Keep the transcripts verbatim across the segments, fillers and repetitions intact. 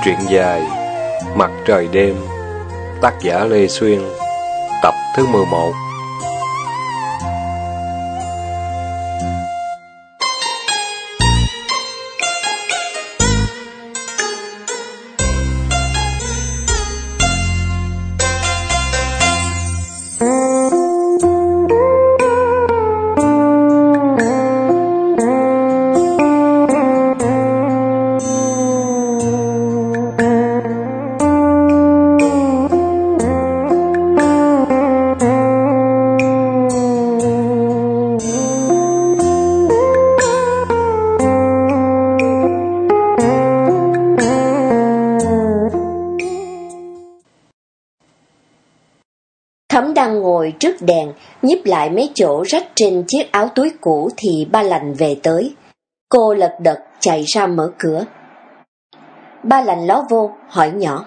Truyện dài Mặt trời đêm, tác giả Lê Xuyên, tập thứ mười một. Thấm đang ngồi trước đèn, nhíp lại mấy chỗ rách trên chiếc áo túi cũ thì ba Lành về tới. Cô lật đật chạy ra mở cửa. Ba Lành ló vô, hỏi nhỏ.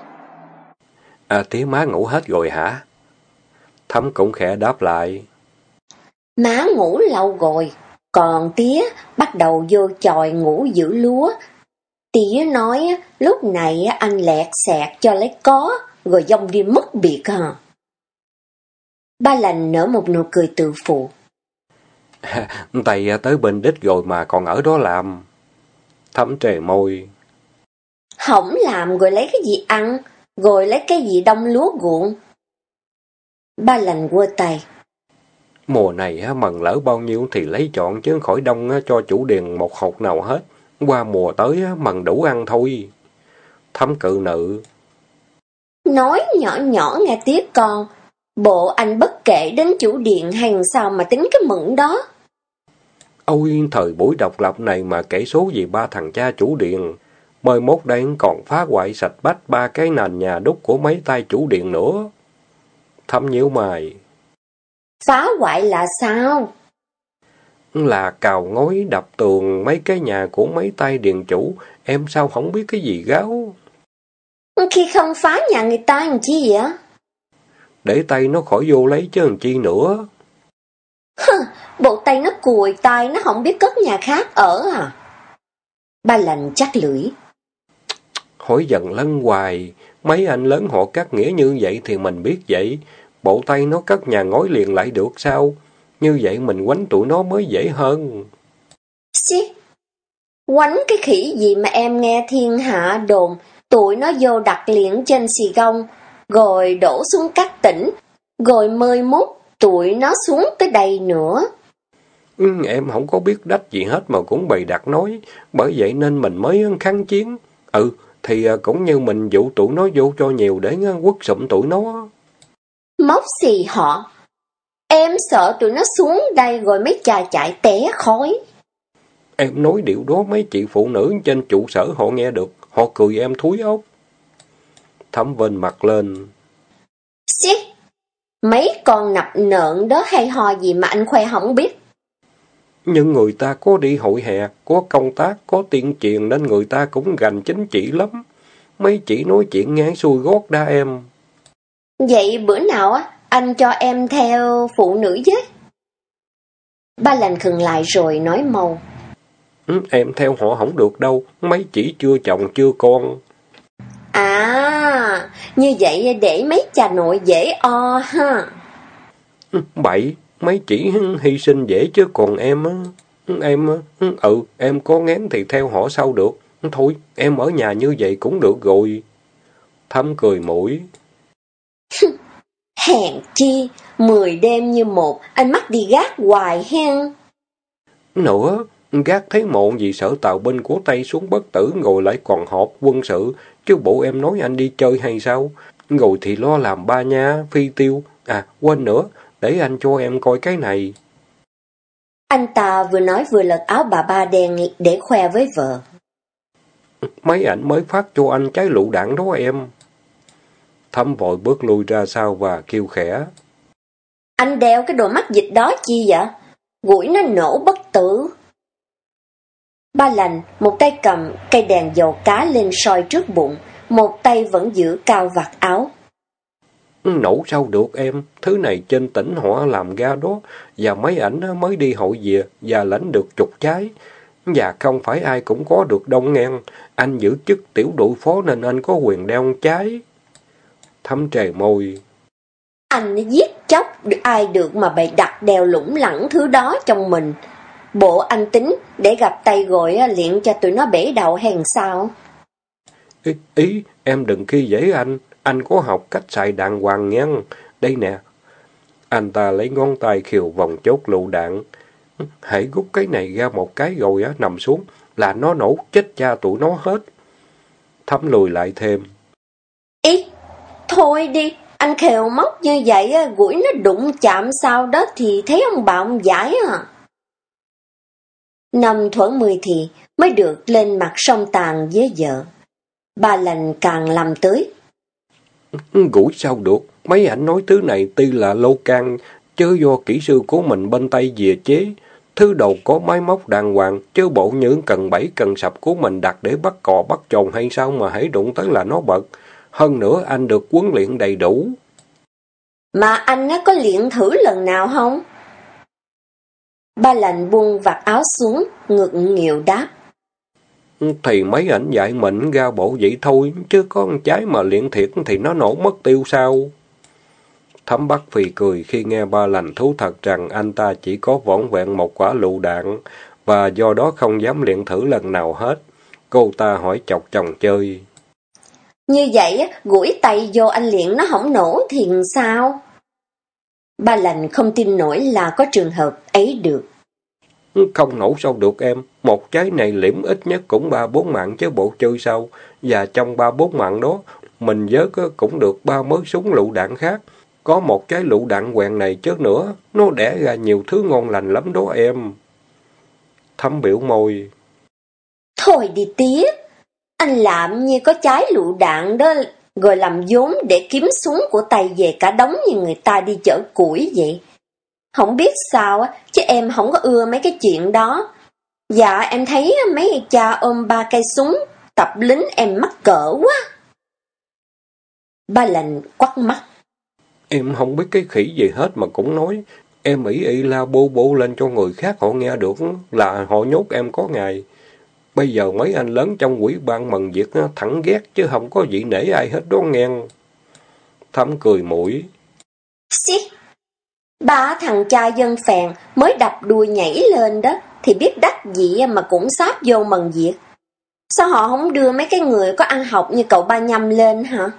À, tía má ngủ hết rồi hả? Thấm cũng khẽ đáp lại. Má ngủ lâu rồi, còn tía bắt đầu vô chòi ngủ giữ lúa. Tía nói lúc này anh lẹt xẹt cho lấy có, rồi dông đi mất biệt hả? Ba Lành nở một nụ cười tự phụ. Tay tới bên đích rồi mà còn ở đó làm. Thấm trề môi. Hổng làm rồi lấy cái gì ăn, rồi lấy cái gì đông lúa ruộng. Ba Lành quơ tay. Mùa này mần lỡ bao nhiêu thì lấy chọn chứ khỏi đông cho chủ điền một hột nào hết. Qua mùa tới mần đủ ăn thôi. Thấm cự nữ. Nói nhỏ nhỏ nghe tiếc con. Bộ anh bất kể đến chủ điện hay sao mà tính cái mượn đó. Ôi, thời buổi độc lập này mà kể số gì ba thằng cha chủ điện. Mới mốt đây còn phá hoại sạch bách ba cái nền nhà đúc của mấy tay chủ điện nữa. Thấm nhíu mày. Phá hoại là sao? Là cào ngói đập tường mấy cái nhà của mấy tay điện chủ. Em sao không biết cái gì gáo? Khi không phá nhà người ta làm chi vậy? Để tay nó khỏi vô lấy chứ làm chi nữa. Hừ, bộ tay nó cùi tay nó không biết cất nhà khác ở à? Ba Lành chắc lưỡi. Hỏi dần lân hoài, mấy anh lớn họ cắt nghĩa như vậy thì mình biết vậy. Bộ tay nó cất nhà ngói liền lại được sao? Như vậy mình quánh tụi nó mới dễ hơn. Xí, quánh cái khỉ gì mà em nghe thiên hạ đồn, tụi nó vô đặt liền trên xì gông, rồi đổ xuống các tỉnh, rồi mơi mốt tụi nó xuống tới đây nữa. Ừ, em không có biết đách gì hết mà cũng bày đặt nói, bởi vậy nên mình mới kháng chiến. Ừ, thì cũng như mình dụ tụi nó vô cho nhiều để quất sụm tụi nó. Móc xì họ, em sợ tụi nó xuống đây rồi mấy chà chạy té khói. Em nói điều đó mấy chị phụ nữ trên trụ sở họ nghe được, họ cười em thúi ốc. Thấm vên mặt lên. Xí, mấy con nập nợn đó hay ho gì mà anh khoe không biết. Nhưng người ta có đi hội hè, có công tác, có tiên truyền nên người ta cũng gành chính trị lắm. Mấy chị nói chuyện ngang xuôi gót đa em. Vậy bữa nào á anh cho em theo phụ nữ với. Ba Lành khừng lại rồi nói mau. Ừ, em theo họ không được đâu, mấy chị chưa chồng chưa con. À, như vậy để mấy cha nội dễ o ha. Ừ, bậy, mấy chị hy sinh dễ chứ còn em á. Em, ừ, em có ngán thì theo họ sao được. Thôi, em ở nhà như vậy cũng được rồi. Thấm cười mũi. Hèn chi, mười đêm như một, anh mắc đi gác hoài hen. Nữa, gác thấy mộn vì sợ tàu binh của Tây xuống bất tử rồi lại còn họp quân sự. Chứ bộ em nói anh đi chơi hay sao? Rồi thì lo làm ba nha, phi tiêu. À, quên nữa, để anh cho em coi cái này. Anh ta vừa nói vừa lật áo bà ba đen để khoe với vợ. Mấy ảnh mới phát cho anh trái lựu đạn đó em. Thấm vội bước lui ra sau và kêu khẽ. Anh đeo cái đồ mắt dịch đó chi vậy? Gũi nó nổ bất tử. Ba Lành, một tay cầm cây đèn dầu cá lên soi trước bụng, một tay vẫn giữ cao vạt áo. Nổ sao được em, thứ này trên tỉnh họ làm ra đó, và mấy ảnh mới đi hội về và lãnh được chục trái. Và không phải ai cũng có được đông ngang. Anh giữ chức tiểu đội phó nên anh có quyền đeo trái. Thấm trề môi. Anh giết chóc ai được mà bày đặt đèo lủng lẳng thứ đó trong mình. Bộ anh tính để gặp tay gọi luyện cho tụi nó bể đầu hèn sao? Ý, ý, em đừng khi dễ anh. Anh có học cách xài đàng hoàng nha. Đây nè. Anh ta lấy ngón tay khiều vòng chốt lựu đạn. Hãy rút cái này ra một cái rồi á, nằm xuống, là nó nổ chết cha tụi nó hết. Thấm lùi lại thêm. Ý, thôi đi, anh khều móc như vậy, gũi nó đụng chạm sao đó thì thấy ông bà ông giải à. Năm thuở mười thì mới được lên mặt sông tàn với vợ. Ba lành càng làm tới. Gũi sao được, mấy ảnh nói thứ này tuy là lô can, chứ do kỹ sư của mình bên Tây về chế. Thứ đầu có máy móc đàng hoàng, chứ bộ những cần bẫy cần sập của mình đặt để bắt cò bắt trồn hay sao mà hãy đụng tới là nó bật. Hơn nữa anh được huấn luyện đầy đủ. Mà anh có luyện thử lần nào không? Ba lành buông vạt áo xuống, ngượng nghịu đáp. Thì mấy ảnh dạy mình ra bộ vậy thôi, chứ có con trái mà luyện thiệt thì nó nổ mất tiêu sao? Thấm Bắc phì cười khi nghe ba lành thú thật rằng anh ta chỉ có vỏn vẹn một quả lựu đạn, và do đó không dám luyện thử lần nào hết. Cô ta hỏi chọc chồng chơi. Như vậy, gũi tay vô anh luyện nó không nổ thì sao? Ba lành không tin nổi là có trường hợp ấy được. Không nổ sao được em, một trái này liễm ít nhất cũng ba bốn mạng chứ bộ chơi sao, và trong ba bốn mạng đó, mình vớt cũng được ba mớ súng lựu đạn khác. Có một trái lựu đạn quèn này chứ nữa, nó đẻ ra nhiều thứ ngon lành lắm đó em. Thấm biểu môi. Thôi đi tía, anh làm như có trái lựu đạn đó, rồi làm vốn để kiếm súng của tay về cả đống như người ta đi chở củi vậy. Không biết sao, chứ em không có ưa mấy cái chuyện đó. Dạ em thấy mấy cha ôm ba cây súng, tập lính em mắc cỡ quá. Ba lành quắt mắt. Em không biết cái khỉ gì hết mà cũng nói. Em ỷ ị la bô bô lên cho người khác họ nghe được là họ nhốt em có ngày. Bây giờ mấy anh lớn trong quỹ ban mần việc thẳng ghét chứ không có vị nể ai hết đó nghe. Thấm cười mũi. Xí, ba thằng cha dân phèn mới đập đuôi nhảy lên đó, thì biết đắc gì mà cũng sáp vô mần việc. Sao họ không đưa mấy cái người có ăn học như cậu Ba Nhâm lên hả?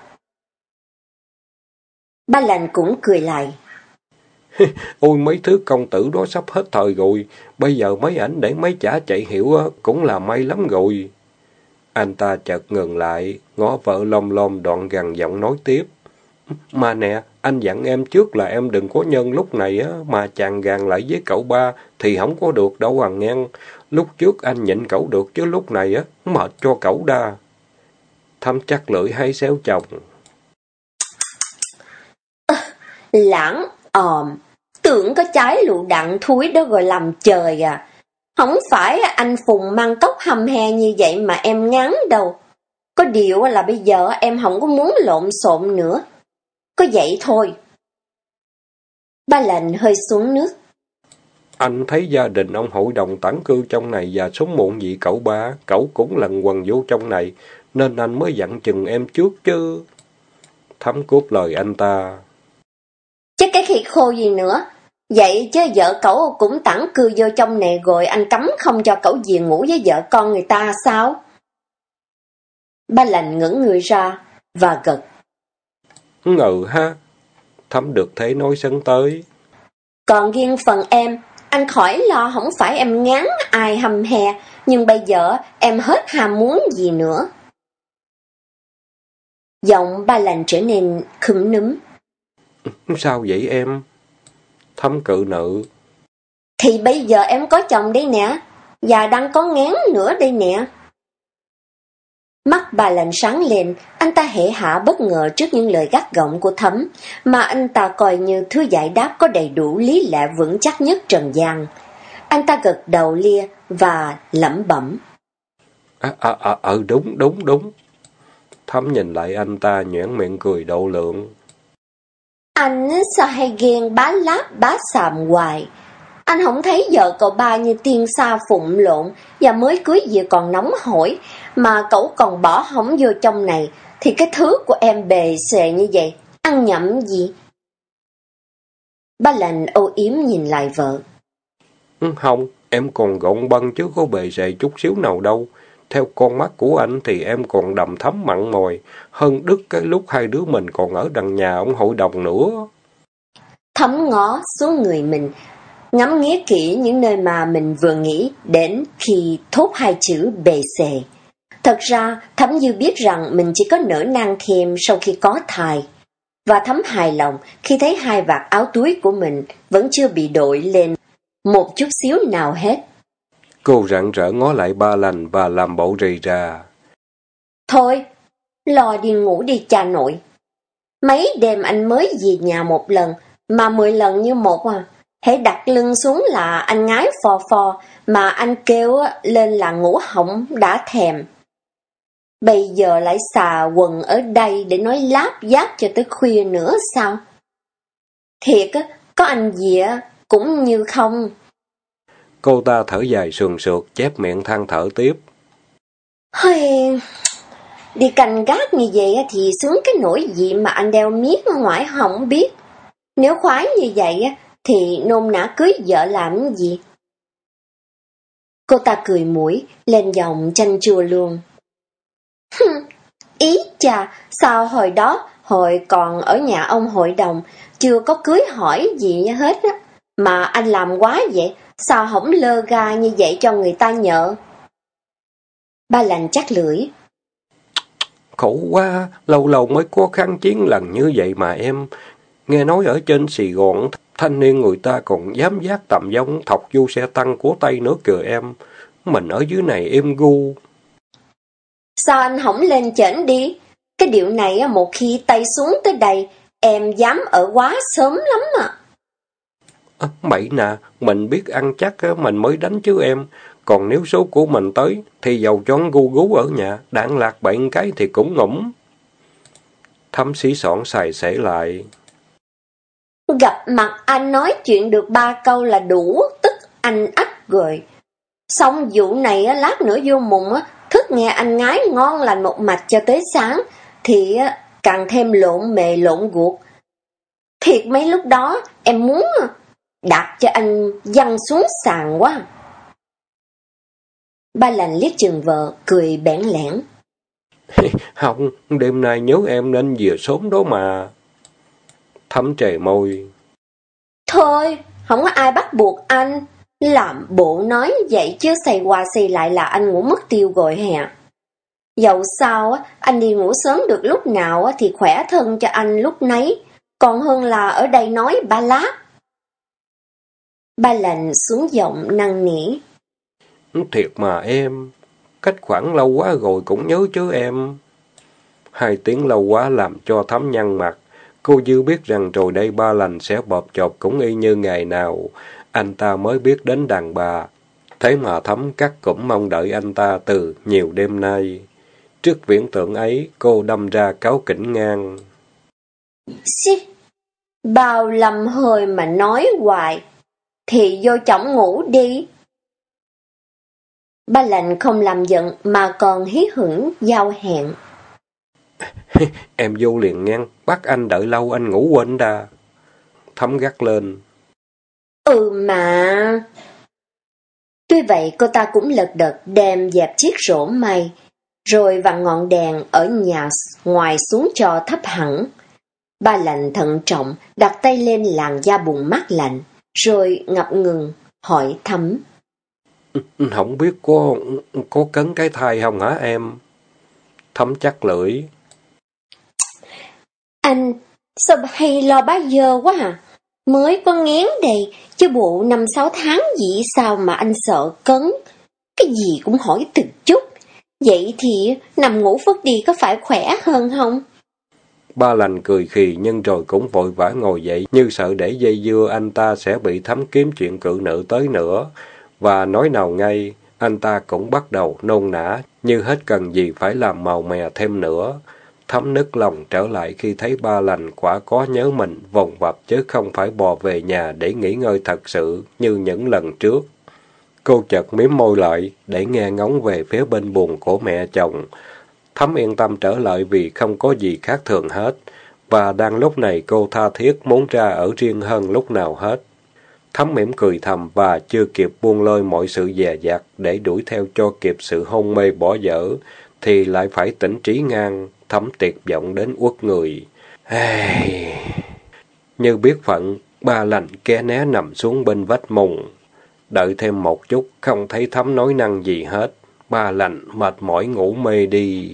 Ba lành cũng cười lại. Ôi mấy thứ công tử đó sắp hết thời rồi, bây giờ mấy ảnh để mấy chả chạy hiểu cũng là may lắm rồi. Anh ta chợt ngừng lại, ngó vợ lom lom đoạn gằn giọng nói tiếp. Mà nè, anh dặn em trước là em đừng có nhân lúc này á, mà chàng gàn lại với cậu Ba thì không có được đâu hoàng ngang. Lúc trước anh nhịn cậu được chứ lúc này á, mệt cho cậu đa. Thấm chắc lưỡi hay xéo chồng. Lãng òm, tưởng có trái lựu đạn thúi đó rồi làm trời à. Không phải anh Phùng mang tóc hầm hè như vậy mà em ngán đâu. Có điều là bây giờ em không có muốn lộn xộn nữa. Có vậy thôi. Ba lành hơi xuống nước. Anh thấy gia đình ông hội đồng tản cư trong này và sống muộn vì cậu Ba, cậu cũng lần quần vô trong này, nên anh mới dặn chừng em trước chứ. Thấm cướp lời anh ta. Chứ cái khỉ khô gì nữa. Vậy chứ vợ cậu cũng tản cư vô trong này rồi anh cấm không cho cậu về ngủ với vợ con người ta sao? Ba lành ngẩng người ra và gật. Ngừ ha. Thấm được thế nói sấn tới. Còn riêng phần em, anh khỏi lo, không phải em ngán ai hầm hè, nhưng bây giờ em hết ham muốn gì nữa. Giọng ba lành trở nên khúm núm. Sao vậy em? Thấm cự nữ. Thì bây giờ em có chồng đây nè, và đang có ngán nữa đây nè. Mắt bà lành sáng lên, anh ta hể hả bất ngờ trước những lời gắt gỏng của Thấm, mà anh ta coi như thứ giải đáp có đầy đủ lý lẽ vững chắc nhất trần gian. Anh ta gật đầu lia và lẩm bẩm. À, à, à, à, đúng, đúng, đúng. Thấm nhìn lại anh ta nhoẻn miệng cười độ lượng. Anh sao hay ghen bá láp bá xàm hoài. Anh không thấy vợ cậu ba như tiên sa phụng lộn và mới cưới về còn nóng hổi, mà cậu còn bỏ hỏng vô trong này, thì cái thứ của em bề xề như vậy, ăn nhậm gì? Ba Lành âu yếm nhìn lại vợ. Không, em còn gọn băng chứ có bề xề chút xíu nào đâu. Theo con mắt của anh thì em còn đầm thắm mặn mòi, hơn đứt cái lúc hai đứa mình còn ở đằng nhà ông hội đồng nữa. Thấm ngó xuống người mình, ngắm nghía kỹ những nơi mà mình vừa nghĩ đến khi thốt hai chữ bề xề. Thật ra, Thấm Dư biết rằng mình chỉ có nở nang thêm sau khi có thai. Và Thấm hài lòng khi thấy hai vạt áo túi của mình vẫn chưa bị đội lên một chút xíu nào hết. Cô rạng rỡ ngó lại Ba Lành và làm bộ rì rà. Thôi, lo đi ngủ đi cha nội. Mấy đêm anh mới về nhà một lần, mà mười lần như một à. Hãy đặt lưng xuống là anh ngái phò phò, mà anh kêu lên là ngủ hỏng đã thèm. Bây giờ lại xà quần ở đây để nói láp giáp cho tới khuya nữa sao? Thiệt á, có anh gì á, cũng như không. Cô ta thở dài sườn sượt, chép miệng than thở tiếp. Hơi... Đi canh gác như vậy thì sướng cái nỗi gì mà anh đeo miết ở ngoài không biết. Nếu khoái như vậy thì nôn nã cưới vợ làm gì? Cô ta cười mũi, lên giọng chanh chua luôn. Ý chà, sao hồi đó, hồi còn ở nhà ông hội đồng, chưa có cưới hỏi gì hết á, mà anh làm quá vậy, sao không lơ ga như vậy cho người ta nhợ? Ba Lành chắc lưỡi. Khổ quá, lâu lâu mới có kháng chiến lần như vậy mà em. Nghe nói ở trên Sài Gòn, thanh niên người ta còn dám giác tầm giống thọc vô xe tăng của Tây nữa kìa em. Mình ở dưới này em gu. Sao anh không lên chển đi? Cái điệu này một khi tay xuống tới đây, em dám ở quá sớm lắm à. À, mày nè, mình biết ăn chắc mình mới đánh chứ em. Còn nếu số của mình tới, thì dầu chón gu gú ở nhà, đạn lạc bệnh cái thì cũng ngủm. Thấm xí xỏn xài xể lại. Gặp mặt anh nói chuyện được ba câu là đủ, tức anh ách rồi. Xong vụ này lát nữa vô mùng, thức nghe anh ngái ngon lành một mạch cho tới sáng, thì càng thêm lộn mề lộn guộc. Thiệt mấy lúc đó em muốn đạp cho anh văng xuống sàn quá. Ba Lành liếc chừng vợ, cười bẽn lẽn. Không, đêm nay nhớ em nên về sớm đó mà. Thấm trề môi. Thôi, không có ai bắt buộc anh. Làm bộ nói vậy chứ xây qua xây lại là anh ngủ mất tiêu rồi hè. Dẫu sao, anh đi ngủ sớm được lúc nào thì khỏe thân cho anh lúc nấy, còn hơn là ở đây nói ba lát. Ba Lành xuống giọng năn nỉ. Thiệt mà em, cách khoảng lâu quá rồi cũng nhớ chứ em. Hai tiếng lâu quá làm cho Thấm nhăn mặt. Cô Dư biết rằng rồi đây Ba Lành sẽ bợp chộp cũng y như ngày nào. Anh ta mới biết đến đàn bà. Thế mà Thấm cắt cũng mong đợi anh ta từ nhiều đêm nay. Trước viễn tượng ấy, cô đâm ra cáo kỉnh ngang. Xí, bao lầm hơi mà nói hoài, thì vô chổng ngủ đi. Ba Lành không làm giận mà còn hí hửng giao hẹn. Em vô liền ngang, bắt anh đợi lâu anh ngủ quên đà. Thấm gắt lên. Ừ mà... Tuy vậy cô ta cũng lật đật đem dẹp chiếc rổ mây, rồi vặn ngọn đèn ở nhà ngoài xuống cho thấp hẳn. Ba Lành thận trọng đặt tay lên làn da bùn mát lạnh, rồi ngập ngừng hỏi Thấm. Không biết có có cấn cái thai không hả em? Thấm chắc lưỡi. Anh, sao hay lo bá dơ quá à? Mới có ngén đây, chứ bộ năm sáu tháng gì sao mà anh sợ cấn? Cái gì cũng hỏi từng chút. Vậy thì nằm ngủ phất đi có phải khỏe hơn không? Ba Lành cười khì nhưng rồi cũng vội vã ngồi dậy, như sợ để dây dưa anh ta sẽ bị Thấm kiếm chuyện cự nữ tới nữa. Và nói nào ngay, anh ta cũng bắt đầu nôn nã, như hết cần gì phải làm màu mè thêm nữa. Thấm nức lòng trở lại khi thấy Ba Lành quả có nhớ mình, vòng vập chứ không phải bò về nhà để nghỉ ngơi thật sự như những lần trước. Cô chợt mím môi lại để nghe ngóng về phía bên buồng của mẹ chồng. Thấm yên tâm trở lại vì không có gì khác thường hết, và đang lúc này cô tha thiết muốn ra ở riêng hơn lúc nào hết. Thấm mỉm cười thầm và chưa kịp buông lơi mọi sự dè dặt để đuổi theo cho kịp sự hôn mê bỏ dở, thì lại phải tỉnh trí ngang. Thấm tuyệt vọng đến uất người. Hey. Như biết phận, Ba Lành ké né nằm xuống bên vách mùng. Đợi thêm một chút, không thấy Thấm nói năng gì hết. Ba Lành mệt mỏi ngủ mê đi.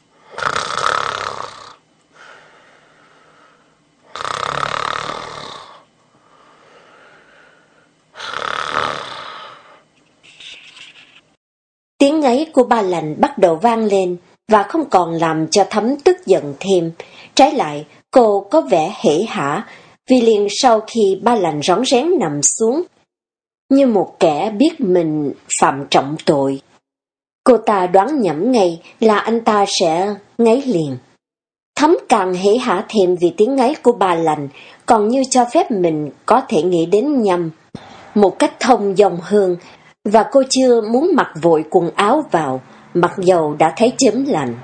Tiếng ngáy của Ba Lành bắt đầu vang lên và không còn làm cho Thấm tức giận thêm. Trái lại, cô có vẻ hể hả vì liền sau khi Ba Lành rón rén nằm xuống, như một kẻ biết mình phạm trọng tội, cô ta đoán nhẩm ngay là anh ta sẽ ngáy liền. Thấm càng hể hả thêm vì tiếng ngáy của Ba Lành còn như cho phép mình có thể nghĩ đến Nhâm một cách thông dòng hơn, và cô chưa muốn mặc vội quần áo vào, mặc dầu đã thấy chớm lạnh.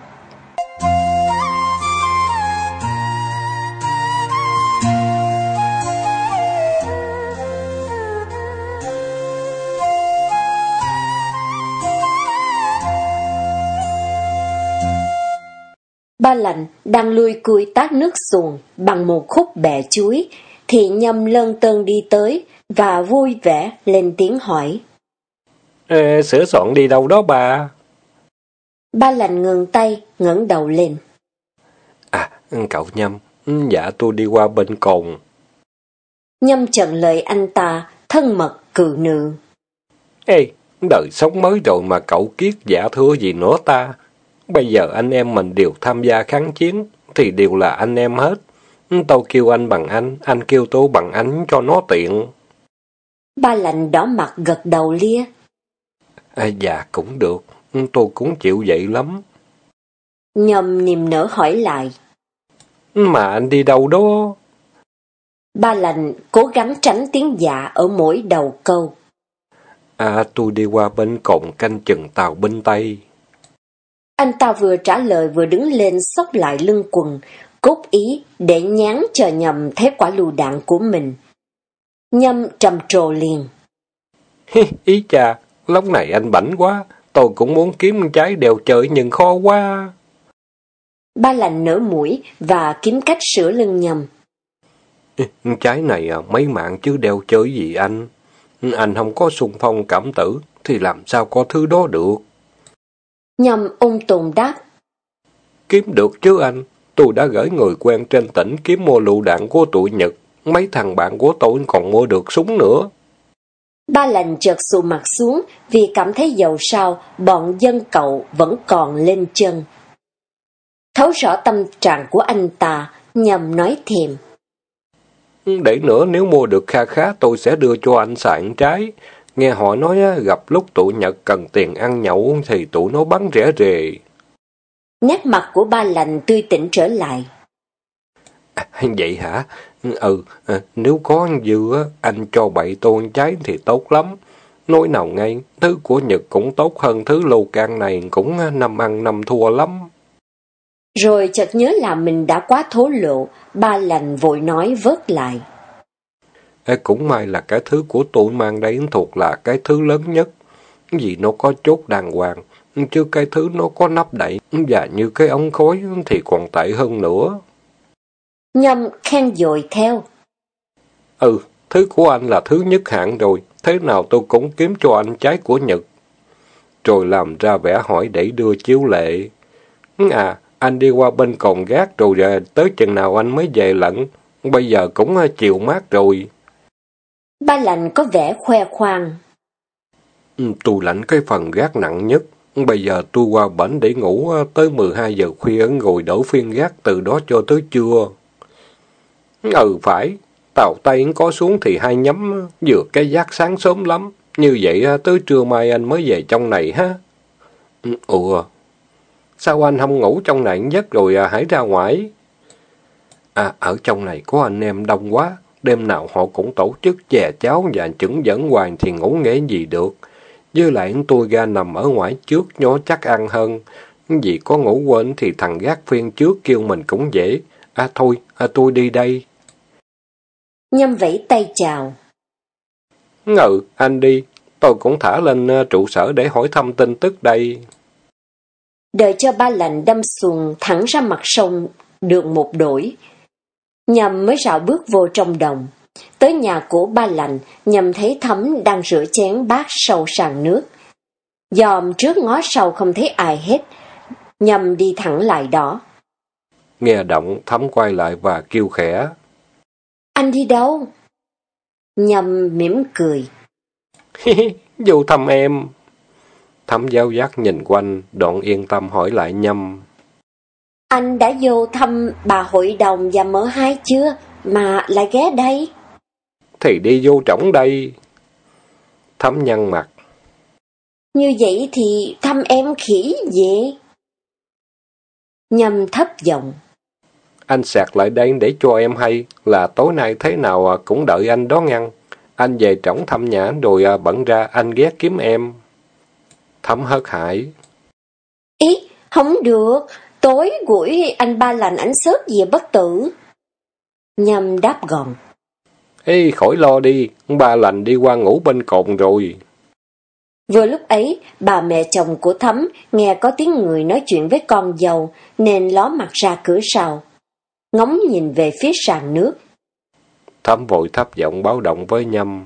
Ba Lành đang lui cui tát nước xuồng bằng một khúc bẹ chuối, thì Nhâm lơn tơn đi tới và vui vẻ lên tiếng hỏi. Ê, sửa soạn đi đâu đó bà? Ba Lành ngừng tay, ngẩng đầu lên. À, cậu Nhâm, dạ tôi đi qua bên cồn. Nhâm chặn lời anh ta, thân mật cự nữ. Ê, đời sống mới rồi mà cậu kiết giả thưa gì nữa ta? Bây giờ anh em mình đều tham gia kháng chiến, thì đều là anh em hết. Tôi kêu anh bằng anh, anh kêu tôi bằng anh cho nó tiện. Ba Lành đỏ mặt gật đầu lia. À, dạ cũng được, tôi cũng chịu vậy lắm. Nhâm niềm nở hỏi lại. Mà anh đi đâu đó? Ba Lành cố gắng tránh tiếng dạ ở mỗi đầu câu. À, tôi đi qua bên cồn canh chừng tàu binh Tây. Anh ta vừa trả lời vừa đứng lên xốc lại lưng quần, cốt ý để nhán cho Nhâm thấy quả lựu đạn của mình. Nhâm trầm trồ liền. Ý cha, lúc này anh bảnh quá, tôi cũng muốn kiếm trái đèo chơi nhưng khó quá. Ba Lành nở mũi và kiếm cách sửa lưng Nhâm. Trái này à, mấy mạng chứ đeo chơi gì anh. Anh không có xung phong cảm tử, thì làm sao có thứ đó được. Nhâm ung tồn đáp. Kiếm được chứ anh, tôi đã gửi người quen trên tỉnh kiếm mua lựu đạn của tụi Nhật. Mấy thằng bạn của tôi còn mua được súng nữa. Ba Lành chợt xù mặt xuống vì cảm thấy dầu sao bọn dân cậu vẫn còn lên chân. Thấu rõ tâm trạng của anh ta, Nhâm nói thêm. Để nữa nếu mua được kha khá tôi sẽ đưa cho anh xài trái. Nghe họ nói gặp lúc tụi Nhật cần tiền ăn nhậu thì tụi nó bắn rẻ rề. Nét mặt của Ba Lành tươi tỉnh trở lại. À, vậy hả? Ừ, à, nếu có dư anh cho bậy tôi trái thì tốt lắm. Nói nào ngay, thứ của Nhật cũng tốt hơn thứ lô can này, cũng năm ăn năm thua lắm. Rồi chợt nhớ là mình đã quá thố lộ, Ba Lành vội nói vớt lại. Ê, cũng may là cái thứ của tôi mang đây thuộc là cái thứ lớn nhất. Vì nó có chốt đàng hoàng, chứ cái thứ nó có nắp đậy, và như cái ống khói thì còn tệ hơn nữa. Nhâm khen dội theo. Ừ, thứ của anh là thứ nhất hạng rồi, thế nào tôi cũng kiếm cho anh trái của Nhật. Rồi làm ra vẻ hỏi để đưa chiếu lệ. À, anh đi qua bên cồn gác rồi tới chừng nào anh mới về lận, bây giờ cũng chiều mát rồi. Ba Lành có vẻ khoe khoang. Ừ, tôi lãnh cái phần gác nặng nhất, bây giờ tôi qua bển để ngủ tới mười hai giờ khuya rồi đổi phiên gác từ đó cho tới trưa. Ừ phải, tàu Tây có xuống thì hai nhắm, vừa cái giác sáng sớm lắm, như vậy tới trưa mai anh mới về trong này ha. Ừ, Sao anh không ngủ trong này giấc rồi à, hãy ra ngoài? À, ở trong này có anh em đông quá, đêm nào họ cũng tổ chức chè cháo và chững dẫn hoàng thì ngủ nghễ gì được. Với lại tôi ra nằm ở ngoài trước nhó chắc ăn hơn. Vì có ngủ quên thì thằng gác phiên trước kêu mình cũng dễ. À thôi, à, tôi đi đây. Nhâm vẫy tay chào. Ngự, anh đi. Tôi cũng thả lên uh, trụ sở để hỏi thăm tin tức đây. Đợi cho Ba Lành đâm xuồng thẳng ra mặt sông được một đổi, Nhâm mới rảo bước vô trong đồng. Tới nhà của Ba Lành, Nhâm thấy Thấm đang rửa chén bát sau sàn nước. Dòm trước ngó sau không thấy ai hết, Nhâm đi thẳng lại đó. Nghe động, Thấm quay lại và kêu khẽ. Anh đi đâu? Nhâm mỉm cười. Vô thăm em. Thấm giáo giác nhìn quanh, đoạn yên tâm hỏi lại Nhâm. Anh đã vô thăm bà hội đồng và mợ hai chưa, mà lại ghé đây? Thì đi vô trỏng đây. Thấm nhăn mặt. Như vậy thì thăm em khỉ gì? Nhâm thấp giọng. Anh sạc lại đây để cho em hay là tối nay thế nào cũng đợi anh đó ngăn. Anh về trỏng thăm nhà rồi bận ra anh ghé kiếm em. Thấm hớt hải. Ý, không được, tối buổi anh Ba Lành ảnh sớt về bất tử. Nhâm đáp gọn. Ê, khỏi lo đi, Ba Lành đi qua ngủ bên cồn rồi. Vừa lúc ấy, bà mẹ chồng của Thấm nghe có tiếng người nói chuyện với con dâu nên ló mặt ra cửa sau, ngóng nhìn về phía sàn nước. Thấm vội thấp giọng báo động với Nhâm.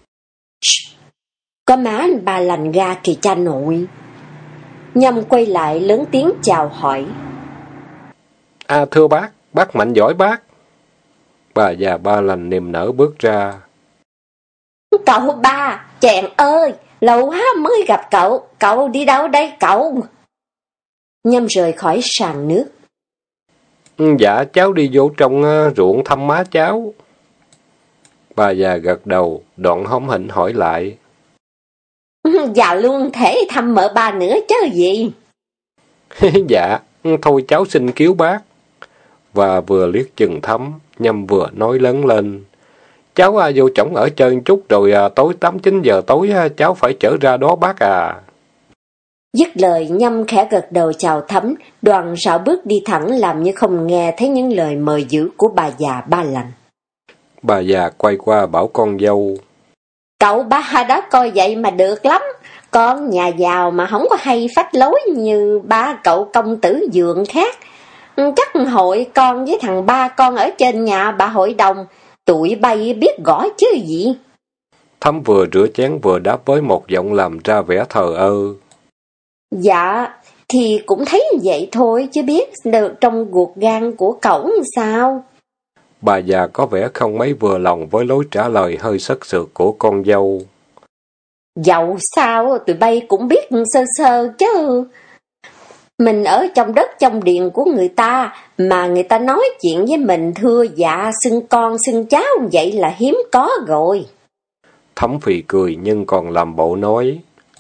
Có má anh Ba Lành ra kìa cha nội. Nhâm quay lại lớn tiếng chào hỏi. À thưa bác, bác mạnh giỏi bác. Bà già Ba Lành niềm nở bước ra. Cậu ba, chàng ơi, lâu quá mới gặp cậu, cậu đi đâu đây cậu? Nhâm rời khỏi sàn nước. Dạ, cháu đi vô trong uh, ruộng thăm má cháu. Bà già gật đầu, đoạn hóm hỉnh hỏi lại. Dạ luôn thể thăm mợ ba nữa chứ gì? Dạ, thôi cháu xin cứu bác. Và vừa liếc chừng Thấm, Nhâm vừa nói lớn lên. Cháu à, vô trỏng ở chơi chút rồi à, tối tám chín giờ tối à, cháu phải trở ra đó bác à. Dứt lời Nhâm khẽ gật đầu chào Thấm, đoàn rảo bước đi thẳng làm như không nghe thấy những lời mời giữ của bà già Ba Lành. Bà già quay qua bảo con dâu. Cậu ba đó coi vậy mà được lắm, con nhà giàu mà không có hay phách lối như ba cậu công tử dượng khác. Chắc hội con với thằng ba con ở trên nhà bà hội đồng, tụi bay biết gõ chứ gì. Thấm vừa rửa chén vừa đáp với một giọng làm ra vẻ thờ ơ. Dạ, thì cũng thấy vậy thôi chứ biết được trong ruột gan của cậu sao. Bà già có vẻ không mấy vừa lòng với lối trả lời hơi sất sượt của con dâu. Dẫu sao tụi bay cũng biết sơ sơ chứ. Mình ở trong đất trong điện của người ta mà người ta nói chuyện với mình thưa dạ xưng con xưng cháu vậy là hiếm có rồi. Thấm phì cười nhưng còn làm bộ nói.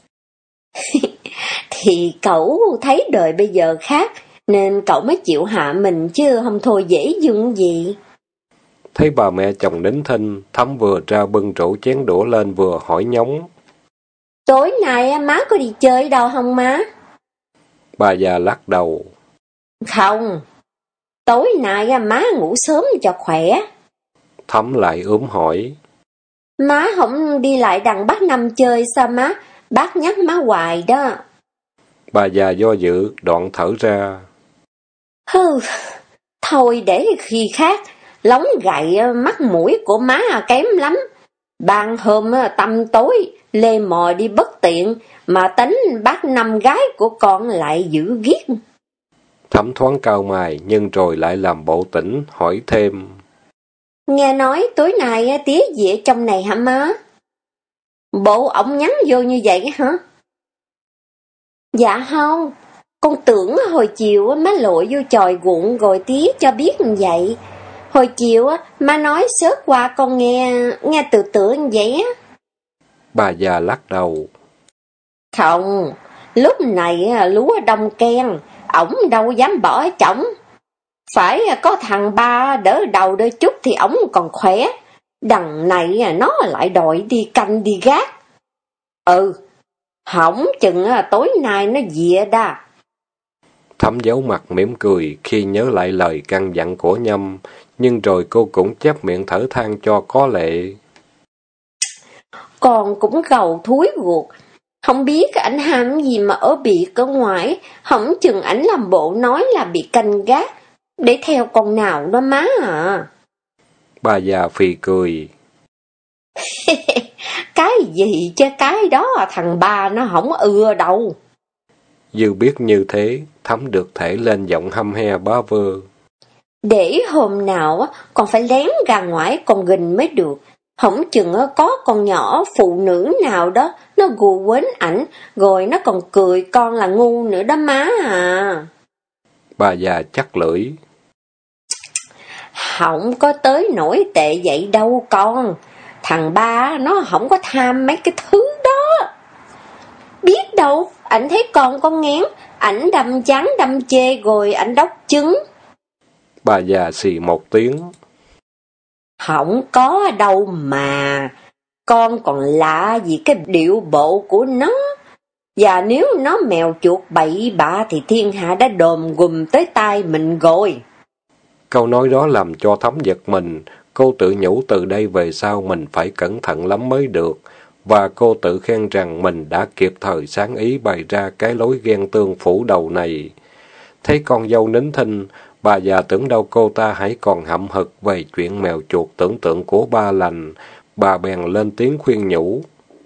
Thì cậu thấy đời bây giờ khác nên cậu mới chịu hạ mình chứ không thôi dễ dưng gì. Thấy bà mẹ chồng nín thinh, Thấm vừa ra bưng rổ chén đũa lên vừa hỏi nhóng. Tối nay má có đi chơi đâu không má? Bà già lắc đầu. Không, tối nay má ngủ sớm cho khỏe. Thấm lại ốm hỏi. Má không đi lại đằng bác Năm chơi sao má? Bác nhắc má hoài đó. Bà già do dự, đoạn thở ra. Hừ, thôi để khi khác, lóng gậy mắt mũi của má kém lắm. Ban hôm tăm tối, lê mò đi bất tiện, mà tính bác Năm gái của con lại giữ ghét. Thấm thoáng cau mày, nhưng rồi lại làm bộ tỉnh, hỏi thêm. Nghe nói tối nay tía về trong này hả má? Bộ ổng nhắn vô như vậy hả? Dạ không, con tưởng hồi chiều má lội vô chòi ruộng rồi tía cho biết như vậy. Hồi chiều má nói sớt qua con nghe, nghe từ từ như vậy á. Bà già lắc đầu. Không, lúc này lúa đông ken, ổng đâu dám bỏ chổng. Phải có thằng ba đỡ đầu đỡ chút thì ổng còn khỏe. Đằng này nó lại đòi đi canh đi gác. Ừ, hỏng chừng tối nay nó dịa đa. Thấm giấu mặt mỉm cười khi nhớ lại lời căn dặn của Nhâm, nhưng rồi cô cũng chép miệng thở than cho có lệ. Con cũng gầu thúi ruột. Không biết ảnh ham gì mà ở biệt ở ngoài, hổng chừng ảnh làm bộ nói là bị canh gác, để theo con nào đó má à. Bà già phì cười. Cái gì chứ cái đó thằng ba nó không ưa đâu. Dư biết như thế, Thấm được thể lên giọng hăm he bá vơ. Để hôm nào con phải lén ra ngoài con gình mới được. Hổng chừng có con nhỏ phụ nữ nào đó nó gù quến ảnh, rồi nó còn cười con là ngu nữa đó má à. Bà già chắc lưỡi. Không có tới nổi tệ vậy đâu con. Thằng ba nó không có tham mấy cái thứ đó. Biết đâu, ảnh thấy con con ngén, ảnh đâm trắng đâm chê rồi ảnh đốc trứng. Bà già xì một tiếng. Không có đâu mà. Con còn lạ gì cái điệu bộ của nó. Và nếu nó mèo chuột bậy bạ thì thiên hạ đã đồm gùm tới tay mình rồi. Câu nói đó làm cho Thấm giật mình. Cô tự nhủ từ đây về sau mình phải cẩn thận lắm mới được. Và cô tự khen rằng mình đã kịp thời sáng ý bày ra cái lối ghen tương phủ đầu này. Thấy con dâu nín thinh, bà già tưởng đâu cô ta hãy còn hậm hực về chuyện mèo chuột tưởng tượng của ba lành. Bà bèn lên tiếng khuyên nhủ.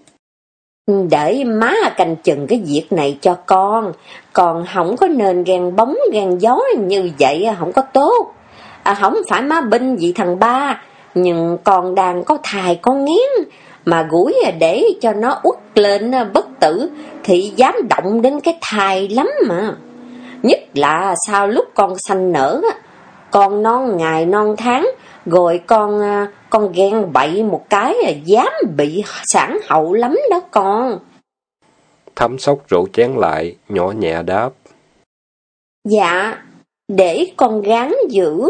Để má canh chừng cái việc này cho con. Còn không có nên ghen bóng ghen gió như vậy không có tốt. À, không phải má binh gì thằng ba, nhưng con đang có thai con nghiến. Mà gũi để cho nó uất lên bất tử thì dám động đến cái thai lắm mà. Nhất là sau lúc con sanh nở, con non ngày non tháng, rồi con con ghen bậy một cái dám bị sản hậu lắm đó con. Thấm xốc rượu chén lại, nhỏ nhẹ đáp. Dạ, để con gắng giữ.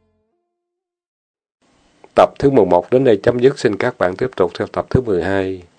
Tập thứ mười một đến đây chấm dứt, xin các bạn tiếp tục theo tập thứ mười hai.